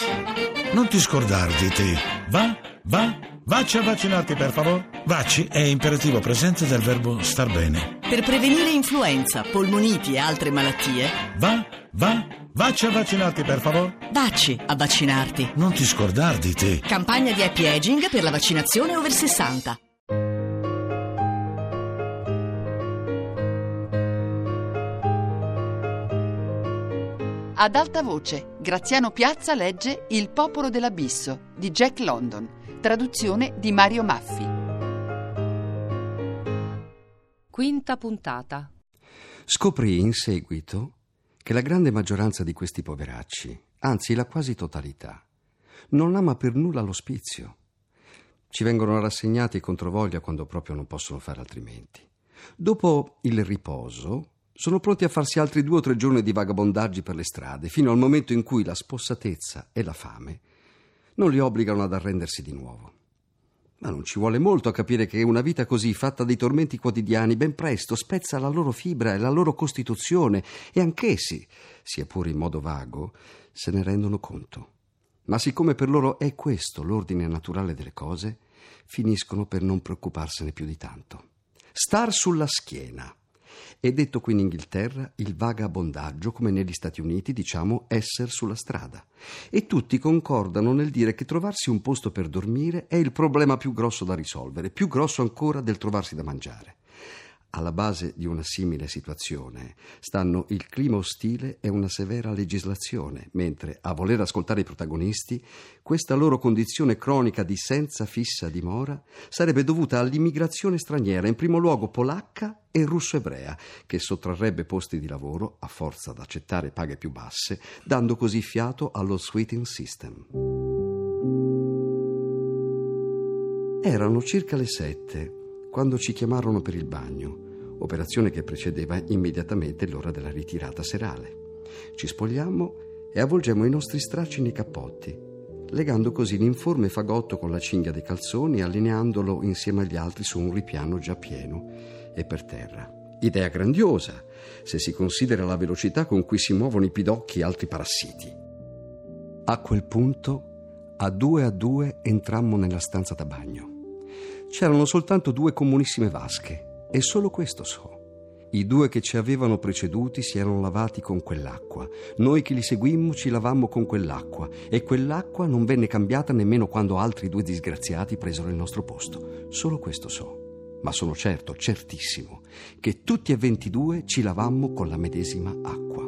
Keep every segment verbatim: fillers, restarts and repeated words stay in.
Non ti scordar di te. Va, va, vacci a vaccinarti per favore. Vacci è imperativo presente del verbo star bene. Per prevenire influenza, polmoniti e altre malattie. Va, va, vacci a vaccinarti per favore. Vacci a vaccinarti. Non ti scordar di te. Campagna di happy aging per la vaccinazione over sessanta. Ad alta voce, Graziano Piazza legge Il popolo dell'abisso di Jack London, traduzione di Mario Maffi. Quinta puntata. Scoprì in seguito che la grande maggioranza di questi poveracci, anzi la quasi totalità, non ama per nulla l'ospizio. Ci vengono rassegnati controvoglia quando proprio non possono fare altrimenti. Dopo il riposo sono pronti a farsi altri due o tre giorni di vagabondaggi per le strade, fino al momento in cui la spossatezza e la fame non li obbligano ad arrendersi di nuovo. Ma non ci vuole molto a capire che una vita così, fatta di tormenti quotidiani, ben presto spezza la loro fibra e la loro costituzione, e anch'essi, sia pure in modo vago, se ne rendono conto. Ma siccome per loro è questo l'ordine naturale delle cose, finiscono per non preoccuparsene più di tanto. Star sulla schiena. È detto qui in Inghilterra il vagabondaggio, come negli Stati Uniti diciamo esser sulla strada. E tutti concordano nel dire che trovarsi un posto per dormire è il problema più grosso da risolvere, più grosso ancora del trovarsi da mangiare. Alla base di una simile situazione stanno il clima ostile e una severa legislazione, mentre, a voler ascoltare i protagonisti, questa loro condizione cronica di senza fissa dimora sarebbe dovuta all'immigrazione straniera, in primo luogo polacca e russo-ebrea, che sottrarrebbe posti di lavoro a forza d'accettare paghe più basse, dando così fiato allo sweating system. Erano circa le sette quando ci chiamarono per il bagno, operazione che precedeva immediatamente l'ora della ritirata serale. Ci spogliammo e avvolgemmo i nostri stracci nei cappotti, legando così l'informe fagotto con la cinghia dei calzoni e allineandolo insieme agli altri su un ripiano già pieno e per terra. Idea grandiosa, se si considera la velocità con cui si muovono i pidocchi e altri parassiti. A quel punto, a due a due entrammo nella stanza da bagno. C'erano soltanto due comunissime vasche, e solo questo so. I due che ci avevano preceduti si erano lavati con quell'acqua. Noi che li seguimmo ci lavammo con quell'acqua, e quell'acqua non venne cambiata nemmeno quando altri due disgraziati presero il nostro posto. Solo questo so. Ma sono certo, certissimo, che tutti e ventidue ci lavammo con la medesima acqua.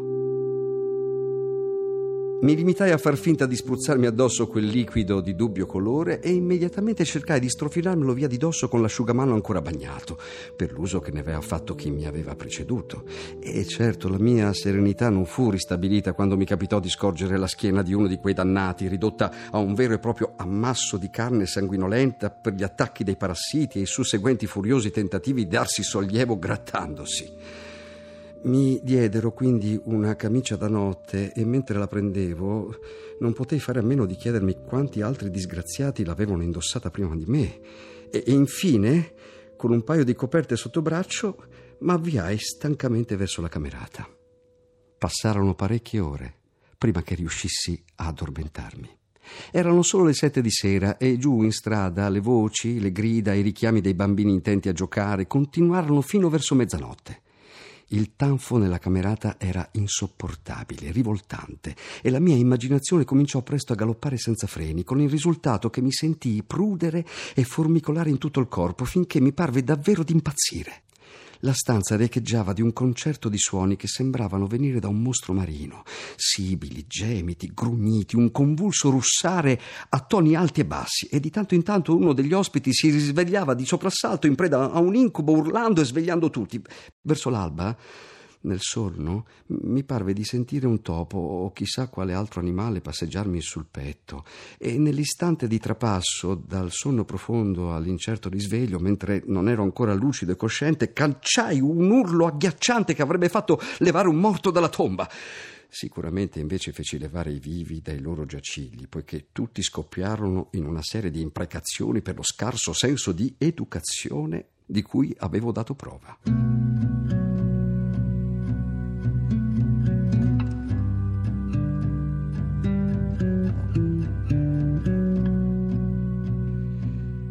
Mi limitai a far finta di spruzzarmi addosso quel liquido di dubbio colore e immediatamente cercai di strofinarmelo via di dosso con l'asciugamano ancora bagnato, per l'uso che ne aveva fatto chi mi aveva preceduto. E certo la mia serenità non fu ristabilita quando mi capitò di scorgere la schiena di uno di quei dannati, ridotta a un vero e proprio ammasso di carne sanguinolenta per gli attacchi dei parassiti e i susseguenti furiosi tentativi di darsi sollievo grattandosi. Mi diedero quindi una camicia da notte e mentre la prendevo non potei fare a meno di chiedermi quanti altri disgraziati l'avevano indossata prima di me. E, e infine, con un paio di coperte sotto braccio, m'avviai stancamente verso la camerata. Passarono parecchie ore prima che riuscissi a addormentarmi. Erano solo le sette di sera e giù in strada le voci, le grida e i richiami dei bambini intenti a giocare continuarono fino verso mezzanotte. Il tanfo nella camerata era insopportabile, rivoltante, e la mia immaginazione cominciò presto a galoppare senza freni, con il risultato che mi sentii prudere e formicolare in tutto il corpo finché mi parve davvero di impazzire. La stanza riecheggiava di un concerto di suoni che sembravano venire da un mostro marino, sibili, gemiti, grugniti, un convulso russare a toni alti e bassi, e di tanto in tanto uno degli ospiti si risvegliava di soprassalto in preda a un incubo, urlando e svegliando tutti. Verso l'alba, nel sonno, mi parve di sentire un topo o chissà quale altro animale passeggiarmi sul petto, e nell'istante di trapasso dal sonno profondo all'incerto risveglio, mentre non ero ancora lucido e cosciente, cacciai un urlo agghiacciante che avrebbe fatto levare un morto dalla tomba. Sicuramente invece feci levare i vivi dai loro giacigli, poiché tutti scoppiarono in una serie di imprecazioni per lo scarso senso di educazione di cui avevo dato prova.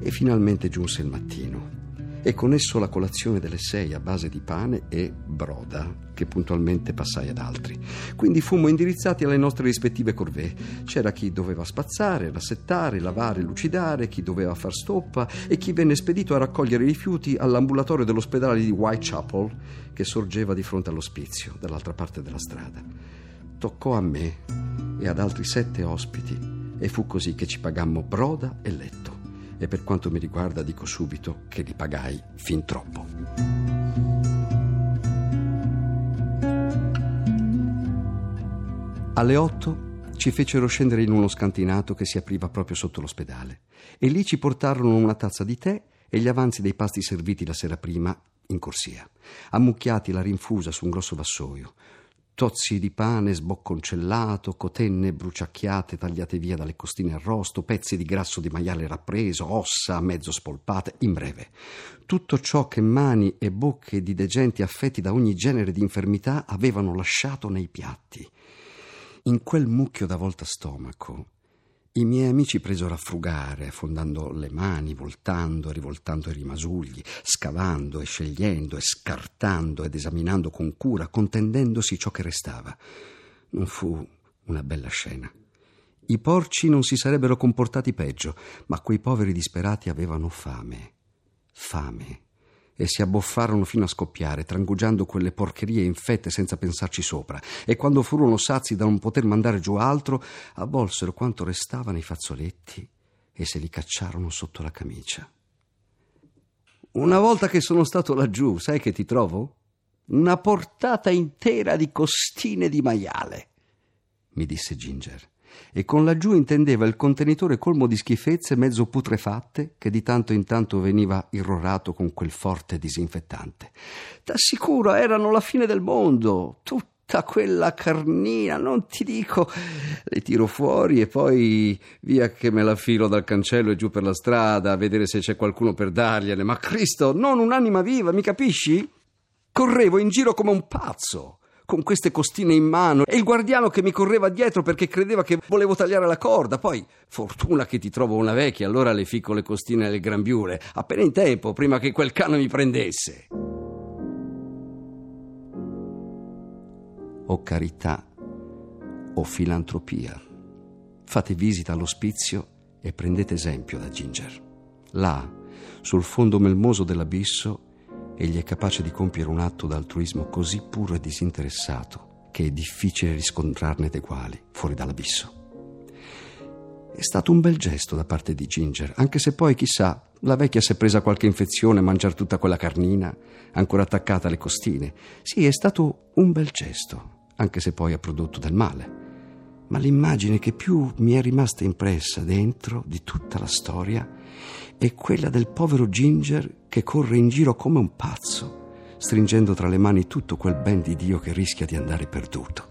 E finalmente giunse il mattino, e con esso la colazione delle sei a base di pane e broda, che puntualmente passai ad altri. Quindi fummo indirizzati alle nostre rispettive corvée. C'era chi doveva spazzare, rassettare, lavare, lucidare, chi doveva far stoppa e chi venne spedito a raccogliere i rifiuti all'ambulatorio dell'ospedale di Whitechapel, che sorgeva di fronte all'ospizio, dall'altra parte della strada. Toccò a me e ad altri sette ospiti, e fu così che ci pagammo broda e letto. E per quanto mi riguarda dico subito che li pagai fin troppo. Alle otto ci fecero scendere in uno scantinato che si apriva proprio sotto l'ospedale, e lì ci portarono una tazza di tè e gli avanzi dei pasti serviti la sera prima in corsia, ammucchiati alla rinfusa su un grosso vassoio. Tozzi di pane sbocconcellato, cotenne bruciacchiate tagliate via dalle costine arrosto, pezzi di grasso di maiale rappreso, ossa mezzo spolpate, in breve, tutto ciò che mani e bocche di degenti affetti da ogni genere di infermità avevano lasciato nei piatti. In quel mucchio da volta stomaco i miei amici presero a frugare, affondando le mani, voltando e rivoltando i rimasugli, scavando e scegliendo e scartando ed esaminando con cura, contendendosi ciò che restava. Non fu una bella scena. I porci non si sarebbero comportati peggio, ma quei poveri disperati avevano fame. Fame. E si abboffarono fino a scoppiare, trangugiando quelle porcherie infette senza pensarci sopra, e quando furono sazi da non poter mandare giù altro, avvolsero quanto restava nei fazzoletti e se li cacciarono sotto la camicia. Una volta che sono stato laggiù, sai che ti trovo? Una portata intera di costine di maiale, mi disse Ginger, e con laggiù intendeva il contenitore colmo di schifezze mezzo putrefatte che di tanto in tanto veniva irrorato con quel forte disinfettante. T'assicuro, erano la fine del mondo, tutta quella carnina, non ti dico. Le tiro fuori e poi via che me la filo dal cancello e giù per la strada a vedere se c'è qualcuno per dargliene, ma Cristo, non un'anima viva, mi capisci? Correvo in giro come un pazzo, con queste costine in mano, e il guardiano che mi correva dietro perché credeva che volevo tagliare la corda. Poi, fortuna che ti trovo una vecchia, allora le ficco le costine alle grembiule, appena in tempo, prima che quel cane mi prendesse. O carità, o filantropia. Fate visita all'ospizio e prendete esempio da Ginger. Là, sul fondo melmoso dell'abisso, egli è capace di compiere un atto d'altruismo così puro e disinteressato che è difficile riscontrarne d'eguali fuori dall'abisso. È stato un bel gesto da parte di Ginger, anche se poi, chissà, la vecchia si è presa qualche infezione a mangiare tutta quella carnina ancora attaccata alle costine. Sì, è stato un bel gesto, anche se poi ha prodotto del male. Ma l'immagine che più mi è rimasta impressa dentro di tutta la storia è quella del povero Ginger che corre in giro come un pazzo, stringendo tra le mani tutto quel ben di Dio che rischia di andare perduto.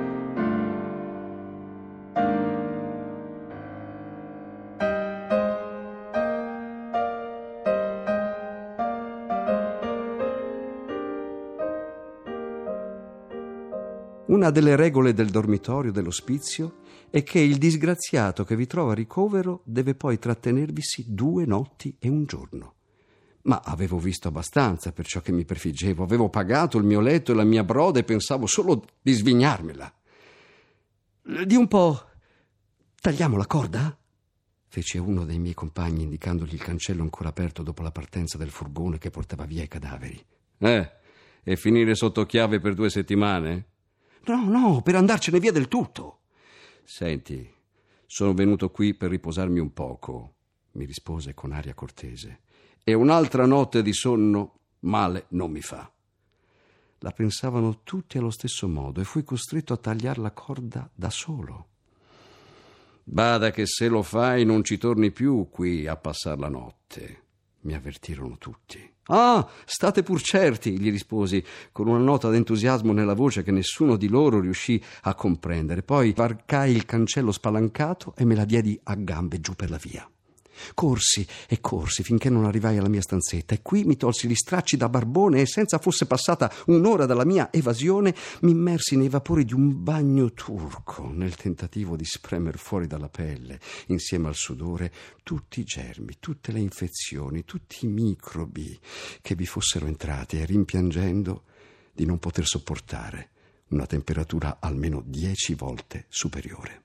Una delle regole del dormitorio dell'ospizio è che il disgraziato che vi trova a ricovero deve poi trattenervisi due notti e un giorno. Ma avevo visto abbastanza per ciò che mi prefiggevo, avevo pagato il mio letto e la mia broda e pensavo solo di svignarmela. Di un po', tagliamo la corda? Fece uno dei miei compagni indicandogli il cancello ancora aperto dopo la partenza del furgone che portava via i cadaveri. Eh, e finire sotto chiave per due settimane? No, no, per andarcene via del tutto. Senti, sono venuto qui per riposarmi un poco, mi rispose con aria cortese, e un'altra notte di sonno male non mi fa. La pensavano tutti allo stesso modo e fui costretto a tagliar la corda da solo. Bada che se lo fai non ci torni più qui a passar la notte, mi avvertirono tutti. Ah, state pur certi, gli risposi con una nota d'entusiasmo nella voce che nessuno di loro riuscì a comprendere. Poi varcai il cancello spalancato e me la diedi a gambe giù per la via. Corsi e corsi finché non arrivai alla mia stanzetta e qui mi tolsi gli stracci da barbone e senza fosse passata un'ora dalla mia evasione mi immersi nei vapori di un bagno turco nel tentativo di spremer fuori dalla pelle, insieme al sudore, tutti i germi, tutte le infezioni, tutti i microbi che vi fossero entrati e rimpiangendo di non poter sopportare una temperatura almeno dieci volte superiore.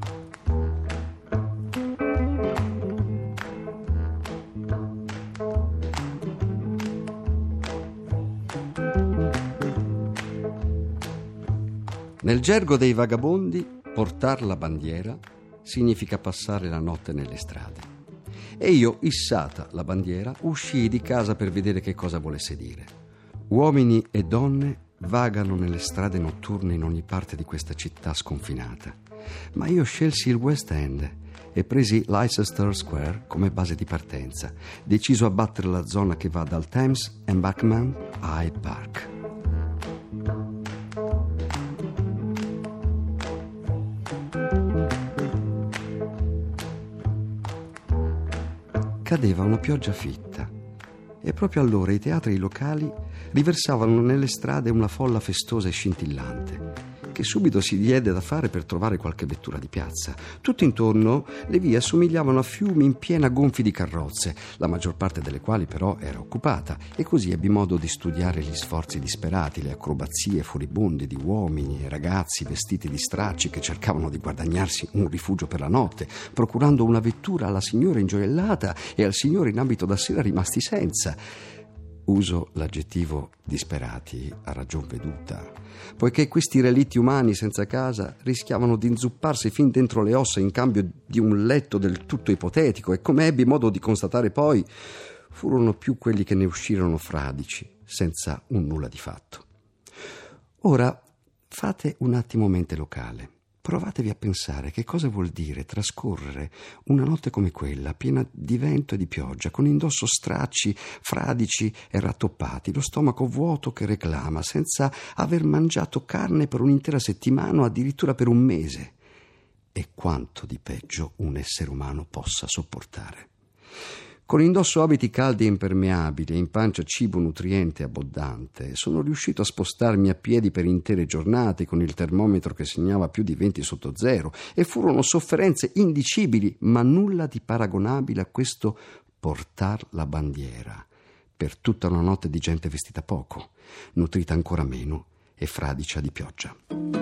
Nel gergo dei vagabondi, portar la bandiera significa passare la notte nelle strade. E io, issata la bandiera, uscii di casa per vedere che cosa volesse dire. Uomini e donne vagano nelle strade notturne in ogni parte di questa città sconfinata. Ma io scelsi il West End e presi Leicester Square come base di partenza, deciso a battere la zona che va dal Thames Embankment a Hyde Park. Cadeva una pioggia fitta e proprio allora i teatri locali riversavano nelle strade una folla festosa e scintillante che subito si diede da fare per trovare qualche vettura di piazza. Tutto intorno le vie assomigliavano a fiumi in piena gonfi di carrozze, la maggior parte delle quali però era occupata, e così ebbi modo di studiare gli sforzi disperati, le acrobazie furibonde di uomini e ragazzi vestiti di stracci che cercavano di guadagnarsi un rifugio per la notte, procurando una vettura alla signora ingioiellata e al signore in abito da sera rimasti senza. Uso l'aggettivo disperati a ragion veduta, poiché questi relitti umani senza casa rischiavano di inzupparsi fin dentro le ossa in cambio di un letto del tutto ipotetico, e come ebbi modo di constatare poi, furono più quelli che ne uscirono fradici, senza un nulla di fatto. Ora fate un attimo mente locale. Provatevi a pensare che cosa vuol dire trascorrere una notte come quella, piena di vento e di pioggia, con indosso stracci, fradici e rattoppati, lo stomaco vuoto che reclama, senza aver mangiato carne per un'intera settimana o addirittura per un mese. E quanto di peggio un essere umano possa sopportare. Con indosso abiti caldi e impermeabili e in pancia cibo nutriente e abbondante, sono riuscito a spostarmi a piedi per intere giornate con il termometro che segnava più di venti sotto zero, e furono sofferenze indicibili, ma nulla di paragonabile a questo portar la bandiera per tutta una notte di gente vestita poco, nutrita ancora meno e fradicia di pioggia.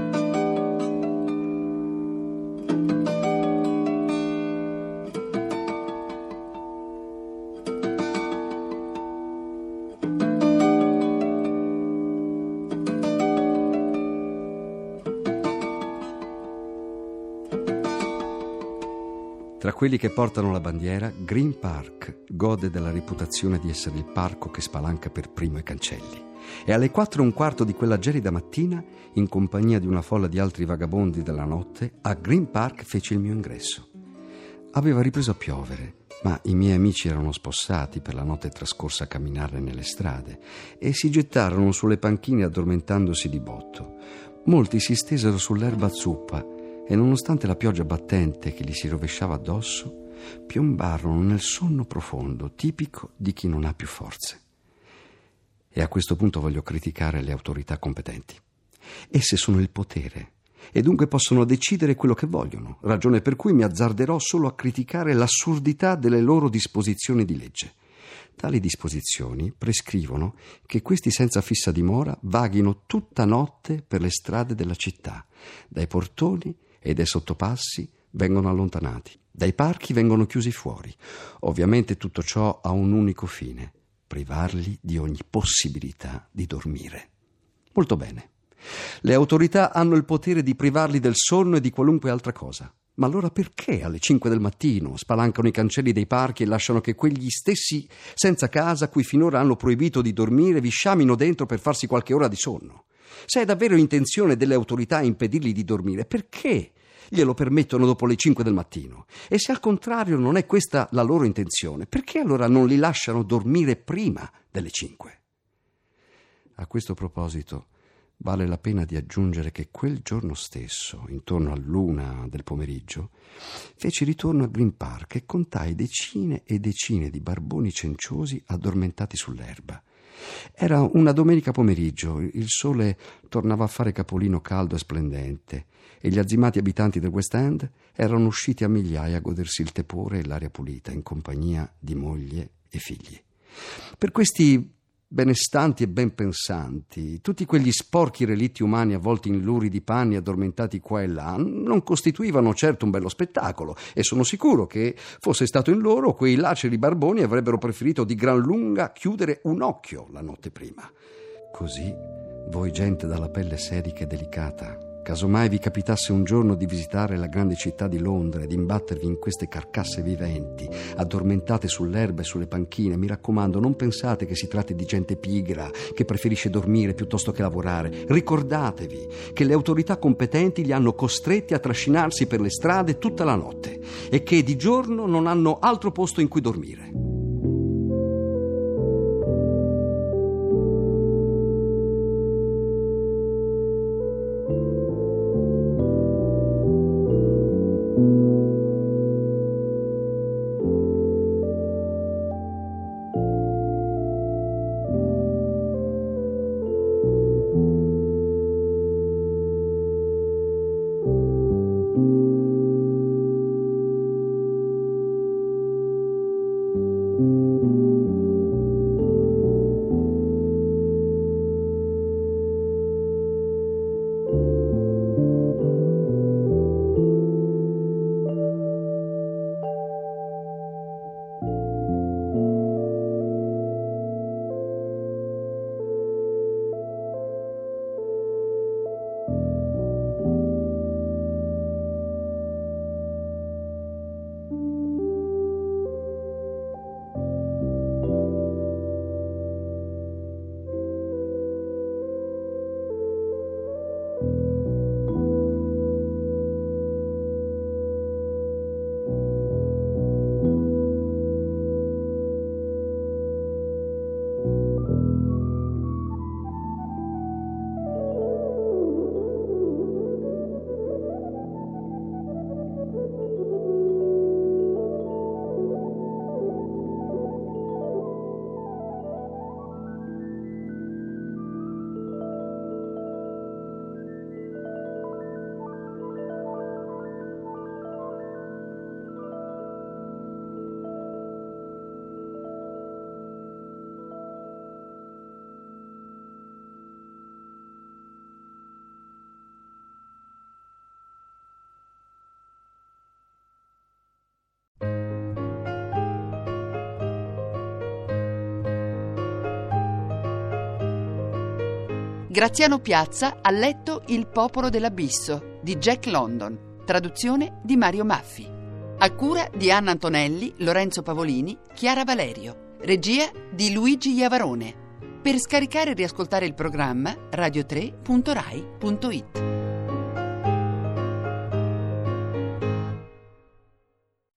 Tra quelli che portano la bandiera, Green Park gode della reputazione di essere il parco che spalanca per primo i cancelli. E alle quattro e un quarto di quella gelida mattina, in compagnia di una folla di altri vagabondi della notte, a Green Park feci il mio ingresso. Aveva ripreso a piovere, ma i miei amici erano spossati per la notte trascorsa a camminare nelle strade e si gettarono sulle panchine addormentandosi di botto. Molti si stesero sull'erba zuppa e, nonostante la pioggia battente che gli si rovesciava addosso, piombarono nel sonno profondo, tipico di chi non ha più forze. E a questo punto voglio criticare le autorità competenti. Esse sono il potere e dunque possono decidere quello che vogliono, ragione per cui mi azzarderò solo a criticare l'assurdità delle loro disposizioni di legge. Tali disposizioni prescrivono che questi senza fissa dimora vaghino tutta notte per le strade della città, dai portoni e dai sottopassi vengono allontanati, dai parchi vengono chiusi fuori. Ovviamente tutto ciò ha un unico fine: privarli di ogni possibilità di dormire. Molto bene. Le autorità hanno il potere di privarli del sonno e di qualunque altra cosa. Ma allora perché alle cinque del mattino spalancano i cancelli dei parchi e lasciano che quegli stessi senza casa, cui finora hanno proibito di dormire, vi sciamino dentro per farsi qualche ora di sonno? Se è davvero intenzione delle autorità impedirli di dormire, perché glielo permettono dopo le cinque del mattino? E se al contrario non è questa la loro intenzione, perché allora non li lasciano dormire prima delle cinque? A questo proposito Vale la pena di aggiungere che quel giorno stesso, intorno all'una del pomeriggio, feci ritorno a Green Park e contai decine e decine di barboni cenciosi addormentati sull'erba. Era una domenica pomeriggio, il sole tornava a fare capolino caldo e splendente e gli azzimati abitanti del West End erano usciti a migliaia a godersi il tepore e l'aria pulita in compagnia di moglie e figli. Per questi benestanti e ben pensanti, tutti quegli sporchi relitti umani avvolti in luridi panni addormentati qua e là non costituivano certo un bello spettacolo, e sono sicuro che, fosse stato in loro, quei laceri barboni avrebbero preferito di gran lunga chiudere un occhio la notte prima. Così, voi gente dalla pelle serica e delicata, casomai vi capitasse un giorno di visitare la grande città di Londra e di imbattervi in queste carcasse viventi, addormentate sull'erba e sulle panchine, mi raccomando, non pensate che si tratti di gente pigra che preferisce dormire piuttosto che lavorare. Ricordatevi che le autorità competenti li hanno costretti a trascinarsi per le strade tutta la notte e che di giorno non hanno altro posto in cui dormire. Graziano Piazza ha letto Il popolo dell'abisso di Jack London, traduzione di Mario Maffi. A cura di Anna Antonelli, Lorenzo Pavolini, Chiara Valerio. Regia di Luigi Iavarone. Per scaricare e riascoltare il programma radio tre punto rai punto it.